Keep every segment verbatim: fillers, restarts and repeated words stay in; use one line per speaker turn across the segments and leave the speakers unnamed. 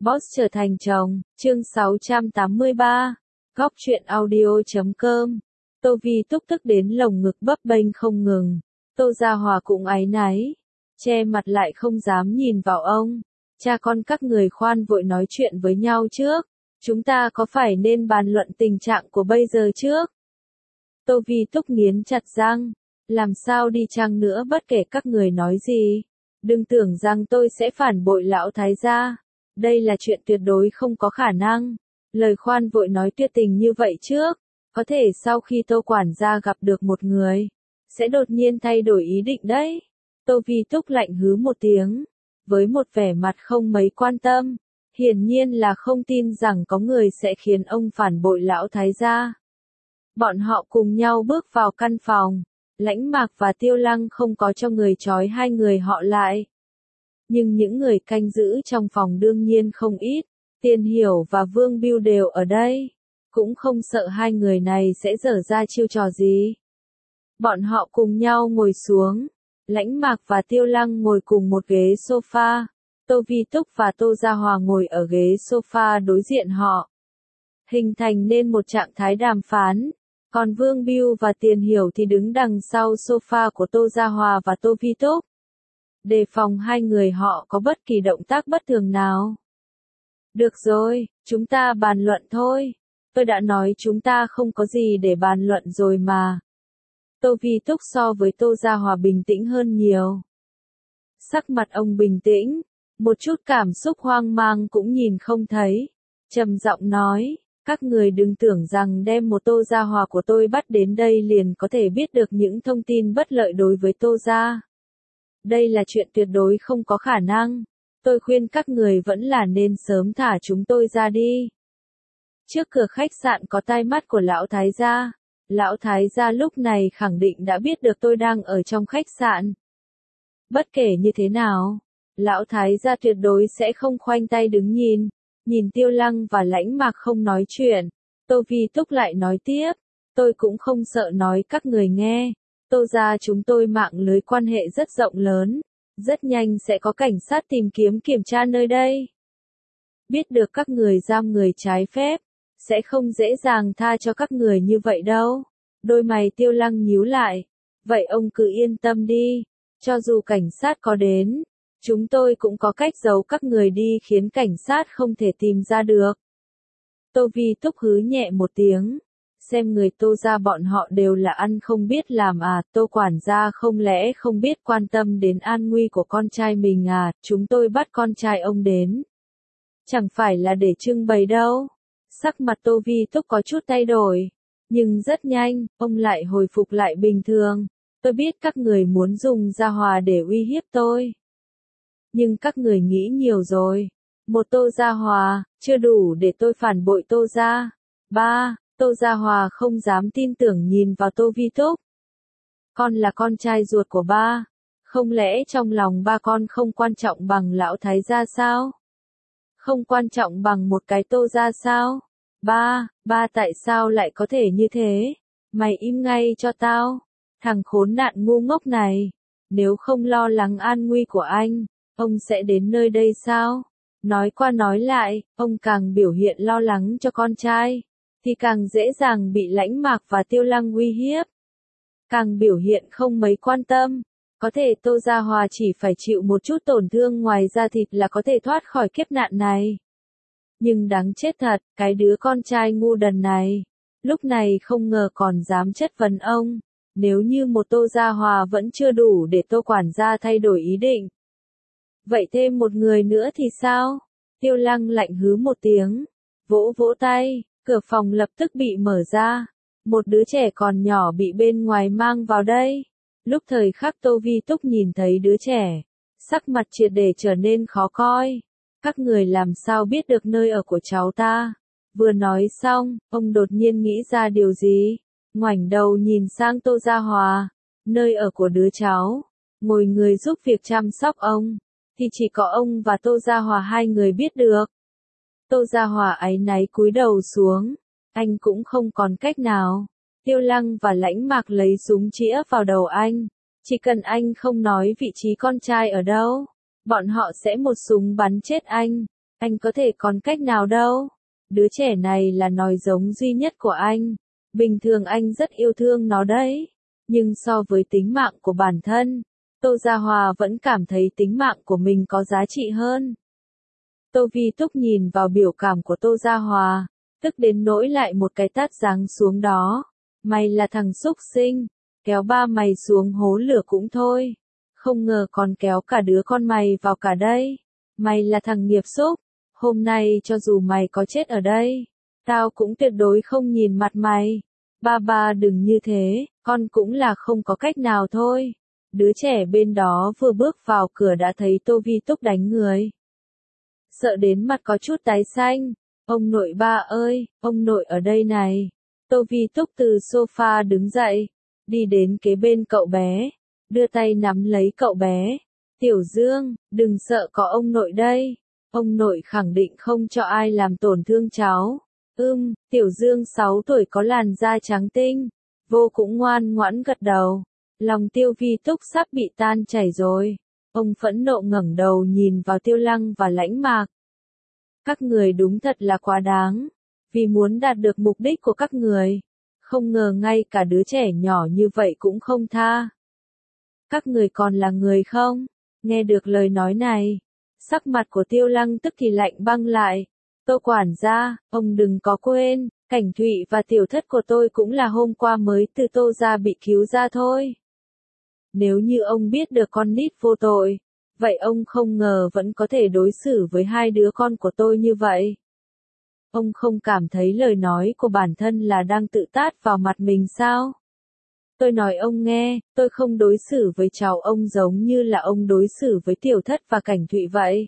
Boss trở thành chồng, chương sáu trăm tám mươi ba, góc truyện audio chấm com. Tô Vi túc tức đến lồng ngực bấp bênh không ngừng. Tô Gia Hòa cũng áy náy, che mặt lại không dám nhìn vào ông. Cha con các người khoan vội nói chuyện với nhau trước. Chúng ta có phải nên bàn luận tình trạng của bây giờ trước? Tô Vi túc nghiến chặt răng. Làm sao đi chăng nữa bất kể các người nói gì. Đừng tưởng rằng tôi sẽ phản bội lão thái gia. Đây là chuyện tuyệt đối không có khả năng. Lời khoan vội nói tuyệt tình như vậy trước. Có thể sau khi Tô quản gia gặp được một người, sẽ đột nhiên thay đổi ý định đấy. Tô Vi túc lạnh hứ một tiếng, với một vẻ mặt không mấy quan tâm. Hiển nhiên là không tin rằng có người sẽ khiến ông phản bội lão thái gia. Bọn họ cùng nhau bước vào căn phòng. Lãnh Mạc và Tiêu Lăng không có cho người trói hai người họ lại. Nhưng những người canh giữ trong phòng đương nhiên không ít. Tiền Hiểu và Vương Bưu đều ở đây. Cũng không sợ hai người này sẽ dở ra chiêu trò gì. Bọn họ cùng nhau ngồi xuống. Lãnh Mạc và Tiêu Lăng ngồi cùng một ghế sofa. Tô Vi túc và Tô Gia Hòa ngồi ở ghế sofa đối diện họ. Hình thành nên một trạng thái đàm phán. Còn Vương Bưu và Tiền Hiểu thì đứng đằng sau sofa của Tô Gia Hòa và Tô Vi túc. Đề phòng hai người họ có bất kỳ động tác bất thường nào. Được rồi, chúng ta bàn luận thôi. Tôi đã nói chúng ta không có gì để bàn luận rồi mà. Tô Vi túc so với Tô Gia Hòa bình tĩnh hơn nhiều. Sắc mặt ông bình tĩnh, một chút cảm xúc hoang mang cũng nhìn không thấy. Trầm giọng nói, các người đừng tưởng rằng đem một Tô Gia Hòa của tôi bắt đến đây liền có thể biết được những thông tin bất lợi đối với Tô Gia. Đây là chuyện tuyệt đối không có khả năng. Tôi khuyên các người vẫn là nên sớm thả chúng tôi ra đi. Trước cửa khách sạn có tai mắt của lão thái gia. Lão thái gia lúc này khẳng định đã biết được tôi đang ở trong khách sạn. Bất kể như thế nào, lão thái gia tuyệt đối sẽ không khoanh tay đứng nhìn. Nhìn Tiêu Lăng và Lãnh Mạc không nói chuyện, Tô Vi túc lại nói tiếp. Tôi cũng không sợ nói các người nghe. Tô gia chúng tôi mạng lưới quan hệ rất rộng lớn. Rất nhanh sẽ có cảnh sát tìm kiếm kiểm tra nơi đây. Biết được các người giam người trái phép, sẽ không dễ dàng tha cho các người như vậy đâu. Đôi mày Tiêu Lăng nhíu lại. Vậy ông cứ yên tâm đi. Cho dù cảnh sát có đến, chúng tôi cũng có cách giấu các người đi khiến cảnh sát không thể tìm ra được. Tô Vi túc hứ nhẹ một tiếng. Xem người Tô gia bọn họ đều là ăn không biết làm à, Tô quản gia không lẽ không biết quan tâm đến an nguy của con trai mình à, chúng tôi bắt con trai ông đến. Chẳng phải là để trưng bày đâu. Sắc mặt Tô Vi túc có chút thay đổi. Nhưng rất nhanh, ông lại hồi phục lại bình thường. Tôi biết các người muốn dùng Gia Hòa để uy hiếp tôi. Nhưng các người nghĩ nhiều rồi. Một Tô Gia Hòa, chưa đủ để tôi phản bội Tô gia. Ba, Tô Gia Hòa không dám tin tưởng nhìn vào Tô Vi túc. Con là con trai ruột của ba. Không lẽ trong lòng ba con không quan trọng bằng lão thái gia sao? Không quan trọng bằng một cái Tô gia sao? Ba, ba tại sao lại có thể như thế? Mày im ngay cho tao. Thằng khốn nạn ngu ngốc này. Nếu không lo lắng an nguy của anh, ông sẽ đến nơi đây sao? Nói qua nói lại, ông càng biểu hiện lo lắng cho con trai, thì càng dễ dàng bị Lãnh Mạc và Tiêu Lăng uy hiếp. Càng biểu hiện không mấy quan tâm. Có thể Tô Gia Hòa chỉ phải chịu một chút tổn thương ngoài da thịt là có thể thoát khỏi kiếp nạn này. Nhưng đáng chết thật, cái đứa con trai ngu đần này, lúc này không ngờ còn dám chất vấn ông. Nếu như một Tô Gia Hòa vẫn chưa đủ để Tô quản gia thay đổi ý định. Vậy thêm một người nữa thì sao? Tiêu Lăng lạnh hứ một tiếng, vỗ vỗ tay, cửa phòng lập tức bị mở ra. Một đứa trẻ còn nhỏ bị bên ngoài mang vào đây. Lúc thời khắc Tô Vi túc nhìn thấy đứa trẻ, sắc mặt triệt để trở nên khó coi. Các người làm sao biết được nơi ở của cháu ta? Vừa nói xong, ông đột nhiên nghĩ ra điều gì? Ngoảnh đầu nhìn sang Tô Gia Hòa. Nơi ở của đứa cháu, ngồi người giúp việc chăm sóc ông, thì chỉ có ông và Tô Gia Hòa hai người biết được. Tô Gia Hòa áy náy cúi đầu xuống. Anh cũng không còn cách nào. Tiêu Lăng và Lãnh Mạc lấy súng chĩa vào đầu anh. Chỉ cần anh không nói vị trí con trai ở đâu, bọn họ sẽ một súng bắn chết anh. Anh có thể còn cách nào đâu. Đứa trẻ này là nòi giống duy nhất của anh. Bình thường anh rất yêu thương nó đấy. Nhưng so với tính mạng của bản thân, Tô Gia Hòa vẫn cảm thấy tính mạng của mình có giá trị hơn. Tô Vi Túc nhìn vào biểu cảm của Tô Gia Hòa, tức đến nỗi lại một cái tát giáng xuống đó. Mày là thằng xúc sinh, kéo ba mày xuống hố lửa cũng thôi. Không ngờ còn kéo cả đứa con mày vào cả đây. Mày là thằng nghiệp xúc, hôm nay cho dù mày có chết ở đây, tao cũng tuyệt đối không nhìn mặt mày. Ba ba đừng như thế, con cũng là không có cách nào thôi. Đứa trẻ bên đó vừa bước vào cửa đã thấy Tô Vi Túc đánh người. Sợ đến mặt có chút tái xanh. Ông nội ba ơi, ông nội ở đây này. Tô Vi Túc từ sofa đứng dậy, đi đến kế bên cậu bé, đưa tay nắm lấy cậu bé. Tiểu Dương, đừng sợ có ông nội đây. Ông nội khẳng định không cho ai làm tổn thương cháu. Ưm, Tiểu Dương sáu tuổi có làn da trắng tinh. Vô cũng ngoan ngoãn gật đầu. Lòng Tiêu Vi Túc sắp bị tan chảy rồi. Ông phẫn nộ ngẩng đầu nhìn vào Tiêu Lăng và Lãnh Mạc. Các người đúng thật là quá đáng. Vì muốn đạt được mục đích của các người. Không ngờ ngay cả đứa trẻ nhỏ như vậy cũng không tha. Các người còn là người không? Nghe được lời nói này, sắc mặt của Tiêu Lăng tức thì lạnh băng lại. Tô quản gia, ông đừng có quên, Cảnh Thụy và tiểu thất của tôi cũng là hôm qua mới từ Tô gia bị cứu ra thôi. Nếu như ông biết được con nít vô tội, vậy ông không ngờ vẫn có thể đối xử với hai đứa con của tôi như vậy. Ông không cảm thấy lời nói của bản thân là đang tự tát vào mặt mình sao? Tôi nói ông nghe, tôi không đối xử với cháu ông giống như là ông đối xử với tiểu thất và Cảnh Thụy vậy.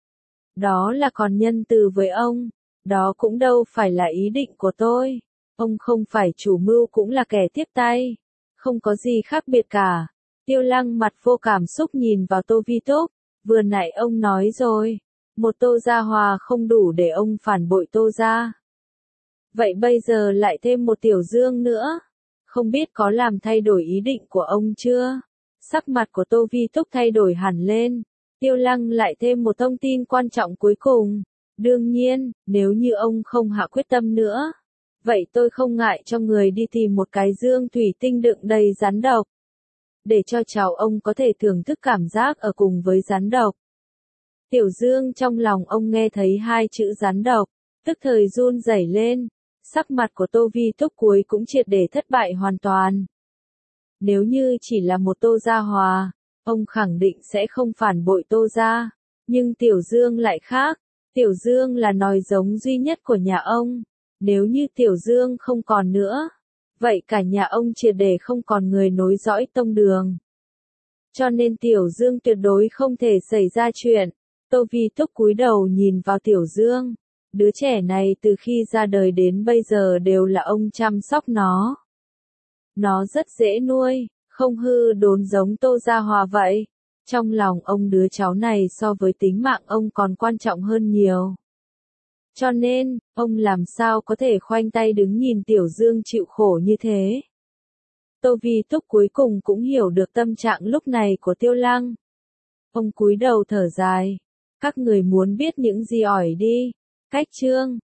Đó là còn nhân từ với ông, đó cũng đâu phải là ý định của tôi. Ông không phải chủ mưu cũng là kẻ tiếp tay, không có gì khác biệt cả. Tiêu Lăng mặt vô cảm xúc nhìn vào Tô Vi Túc, vừa nãy ông nói rồi, một Tô Gia Hòa không đủ để ông phản bội Tô Gia. Vậy bây giờ lại thêm một Tiểu Dương nữa, không biết có làm thay đổi ý định của ông chưa? Sắc mặt của Tô Vi Túc thay đổi hẳn lên. Tiêu Lăng lại thêm một thông tin quan trọng cuối cùng. Đương nhiên, nếu như ông không hạ quyết tâm nữa, vậy tôi không ngại cho người đi tìm một cái dương thủy tinh đựng đầy rắn độc. Để cho cháu ông có thể thưởng thức cảm giác ở cùng với rắn độc. Tiểu Dương trong lòng ông nghe thấy hai chữ rắn độc, tức thời run rẩy lên. Sắc mặt của Tô Vi Túc cuối cũng triệt để thất bại hoàn toàn. Nếu như chỉ là một Tô Gia Hòa, ông khẳng định sẽ không phản bội Tô Gia. Nhưng Tiểu Dương lại khác. Tiểu Dương là nòi giống duy nhất của nhà ông. Nếu như Tiểu Dương không còn nữa, vậy cả nhà ông triệt để không còn người nối dõi tông đường. Cho nên Tiểu Dương tuyệt đối không thể xảy ra chuyện. Tô Vi Túc cúi đầu nhìn vào Tiểu Dương. Đứa trẻ này từ khi ra đời đến bây giờ đều là ông chăm sóc nó. Nó rất dễ nuôi, không hư đốn giống Tô Gia Hòa vậy. Trong lòng ông đứa cháu này so với tính mạng ông còn quan trọng hơn nhiều. Cho nên, ông làm sao có thể khoanh tay đứng nhìn Tiểu Dương chịu khổ như thế. Tô Vi Túc cuối cùng cũng hiểu được tâm trạng lúc này của Tiêu Lăng. Ông cúi đầu thở dài. Các người muốn biết những gì ỏi đi. Cách chương